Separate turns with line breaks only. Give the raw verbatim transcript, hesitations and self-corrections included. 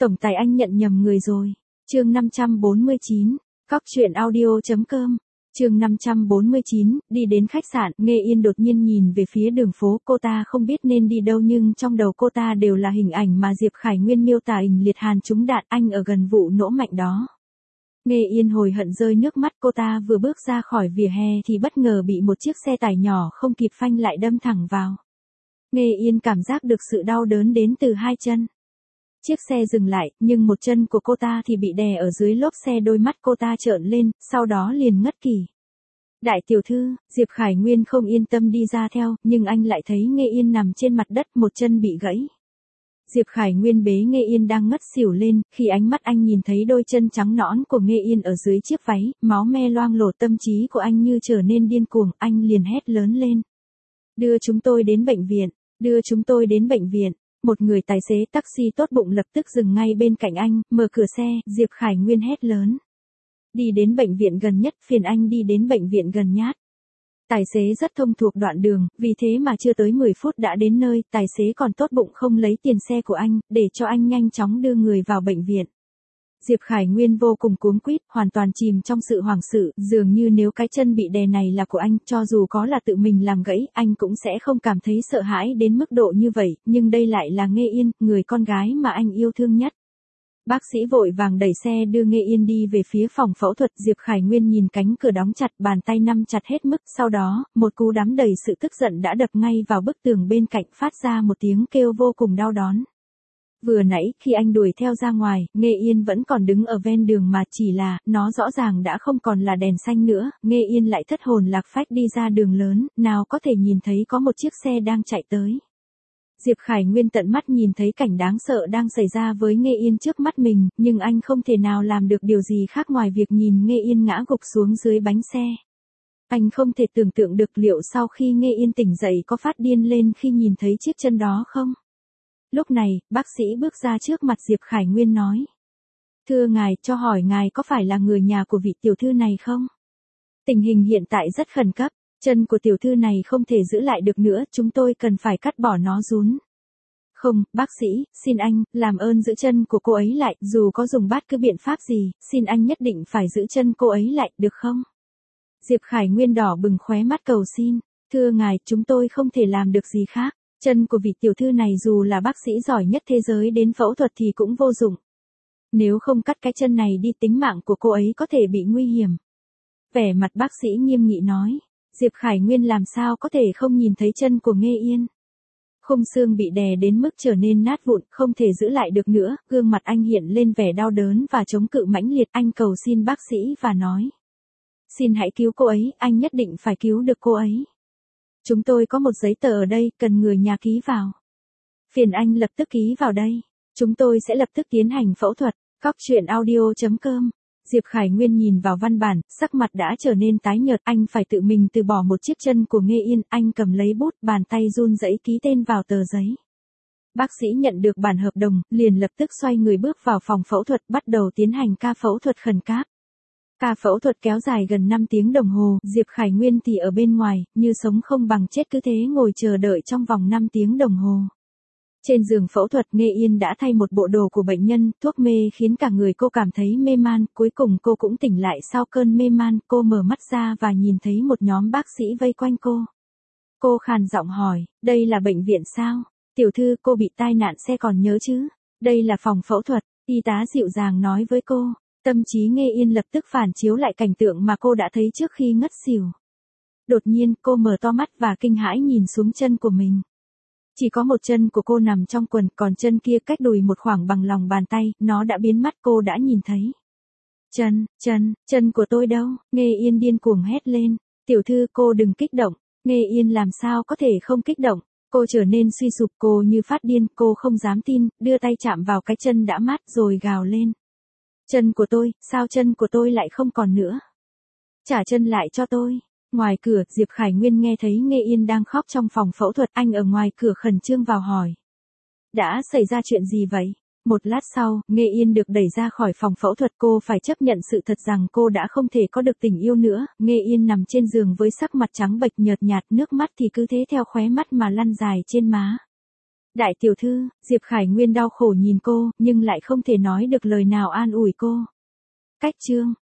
Tổng tài anh nhận nhầm người rồi. Chương năm trăm bốn mươi chín, cóc truyện audio chấm com. Chương năm trăm bốn mươi chín, đi đến khách sạn, Nghê Yên đột nhiên nhìn về phía đường phố, cô ta không biết nên đi đâu nhưng trong đầu cô ta đều là hình ảnh mà Diệp Khải Nguyên miêu tả ình liệt hàn trúng đạn, anh ở gần vụ nổ mạnh đó. Nghê Yên hồi hận rơi nước mắt, cô ta vừa bước ra khỏi vỉa hè thì bất ngờ bị một chiếc xe tải nhỏ không kịp phanh lại đâm thẳng vào. Nghê Yên cảm giác được sự đau đớn đến từ hai chân. Chiếc xe dừng lại, nhưng một chân của cô ta thì bị đè ở dưới lốp xe, đôi mắt cô ta trợn lên, sau đó liền ngất kỷ. Đại tiểu thư, Diệp Khải Nguyên không yên tâm đi ra theo, nhưng anh lại thấy Nghê Yên nằm trên mặt đất, một chân bị gãy. Diệp Khải Nguyên bế Nghê Yên đang ngất xỉu lên, khi ánh mắt anh nhìn thấy đôi chân trắng nõn của Nghê Yên ở dưới chiếc váy, máu me loang lổ, tâm trí của anh như trở nên điên cuồng, anh liền hét lớn lên. Đưa chúng tôi đến bệnh viện, đưa chúng tôi đến bệnh viện. Một người tài xế taxi tốt bụng lập tức dừng ngay bên cạnh anh, mở cửa xe, Diệp Khải Nguyên hét lớn. Đi đến bệnh viện gần nhất, phiền anh đi đến bệnh viện gần nhát. Tài xế rất thông thuộc đoạn đường, vì thế mà chưa tới mười phút đã đến nơi, tài xế còn tốt bụng không lấy tiền xe của anh, để cho anh nhanh chóng đưa người vào bệnh viện. Diệp Khải Nguyên vô cùng cuống quýt, hoàn toàn chìm trong sự hoảng sự, dường như nếu cái chân bị đè này là của anh, cho dù có là tự mình làm gãy, anh cũng sẽ không cảm thấy sợ hãi đến mức độ như vậy, nhưng đây lại là Nghê Yên, người con gái mà anh yêu thương nhất. Bác sĩ vội vàng đẩy xe đưa Nghê Yên đi về phía phòng phẫu thuật, Diệp Khải Nguyên nhìn cánh cửa đóng chặt, bàn tay nắm chặt hết mức, sau đó, một cú đấm đầy sự tức giận đã đập ngay vào bức tường bên cạnh, phát ra một tiếng kêu vô cùng đau đớn. Vừa nãy, khi anh đuổi theo ra ngoài, Nghê Yên vẫn còn đứng ở ven đường mà, chỉ là, nó rõ ràng đã không còn là đèn xanh nữa, Nghê Yên lại thất hồn lạc phách đi ra đường lớn, nào có thể nhìn thấy có một chiếc xe đang chạy tới. Diệp Khải Nguyên tận mắt nhìn thấy cảnh đáng sợ đang xảy ra với Nghê Yên trước mắt mình, nhưng anh không thể nào làm được điều gì khác ngoài việc nhìn Nghê Yên ngã gục xuống dưới bánh xe. Anh không thể tưởng tượng được liệu sau khi Nghê Yên tỉnh dậy có phát điên lên khi nhìn thấy chiếc chân đó không? Lúc này, bác sĩ bước ra trước mặt Diệp Khải Nguyên nói. Thưa ngài, cho hỏi ngài có phải là người nhà của vị tiểu thư này không? Tình hình hiện tại rất khẩn cấp, chân của tiểu thư này không thể giữ lại được nữa, chúng tôi cần phải cắt bỏ nó rún. Không, bác sĩ, xin anh, làm ơn giữ chân của cô ấy lại, dù có dùng bất cứ biện pháp gì, xin anh nhất định phải giữ chân cô ấy lại, được không? Diệp Khải Nguyên đỏ bừng khóe mắt cầu xin. Thưa ngài, chúng tôi không thể làm được gì khác. Chân của vị tiểu thư này dù là bác sĩ giỏi nhất thế giới đến phẫu thuật thì cũng vô dụng. Nếu không cắt cái chân này đi, tính mạng của cô ấy có thể bị nguy hiểm. Vẻ mặt bác sĩ nghiêm nghị nói. Diệp Khải Nguyên làm sao có thể không nhìn thấy chân của Nghê Yên. Khung xương bị đè đến mức trở nên nát vụn, không thể giữ lại được nữa, gương mặt anh hiện lên vẻ đau đớn và chống cự mãnh liệt, anh cầu xin bác sĩ và nói. Xin hãy cứu cô ấy, anh nhất định phải cứu được cô ấy. Chúng tôi có một giấy tờ ở đây, cần người nhà ký vào. Phiền anh lập tức ký vào đây. Chúng tôi sẽ lập tức tiến hành phẫu thuật. Cóc truyện audio chấm com. Diệp Khải Nguyên nhìn vào văn bản, sắc mặt đã trở nên tái nhợt, anh phải tự mình từ bỏ một chiếc chân của Nghê Yên, anh cầm lấy bút, bàn tay run rẩy ký tên vào tờ giấy. Bác sĩ nhận được bản hợp đồng, liền lập tức xoay người bước vào phòng phẫu thuật, bắt đầu tiến hành ca phẫu thuật khẩn cấp. Ca phẫu thuật kéo dài gần năm tiếng đồng hồ, Diệp Khải Nguyên thì ở bên ngoài, như sống không bằng chết, cứ thế ngồi chờ đợi trong vòng năm tiếng đồng hồ. Trên giường phẫu thuật, Nghê Yên đã thay một bộ đồ của bệnh nhân, thuốc mê khiến cả người cô cảm thấy mê man, cuối cùng cô cũng tỉnh lại sau cơn mê man, cô mở mắt ra và nhìn thấy một nhóm bác sĩ vây quanh cô. Cô khàn giọng hỏi, đây là bệnh viện sao? Tiểu thư, cô bị tai nạn xe còn nhớ chứ? Đây là phòng phẫu thuật, y tá dịu dàng nói với cô. Tâm trí Nghê Yên lập tức phản chiếu lại cảnh tượng mà cô đã thấy trước khi ngất xỉu. Đột nhiên, cô mở to mắt và kinh hãi nhìn xuống chân của mình. Chỉ có một chân của cô nằm trong quần, còn chân kia cách đùi một khoảng bằng lòng bàn tay, nó đã biến mất, cô đã nhìn thấy. Chân, chân, chân của tôi đâu? Nghê Yên điên cuồng hét lên. Tiểu thư, cô đừng kích động. Nghê Yên làm sao có thể không kích động? Cô trở nên suy sụp, cô như phát điên, cô không dám tin, đưa tay chạm vào cái chân đã mát rồi gào lên. Chân của tôi, sao chân của tôi lại không còn nữa? Trả chân lại cho tôi. Ngoài cửa, Diệp Khải Nguyên nghe thấy Nghê Yên đang khóc trong phòng phẫu thuật, anh ở ngoài cửa khẩn trương vào hỏi. Đã xảy ra chuyện gì vậy? Một lát sau, Nghê Yên được đẩy ra khỏi phòng phẫu thuật, cô phải chấp nhận sự thật rằng cô đã không thể có được tình yêu nữa. Nghê Yên nằm trên giường với sắc mặt trắng bệch nhợt nhạt, nước mắt thì cứ thế theo khóe mắt mà lăn dài trên má. Đại tiểu thư, Diệp Khải Nguyên đau khổ nhìn cô, nhưng lại không thể nói được lời nào an ủi cô. Cách chương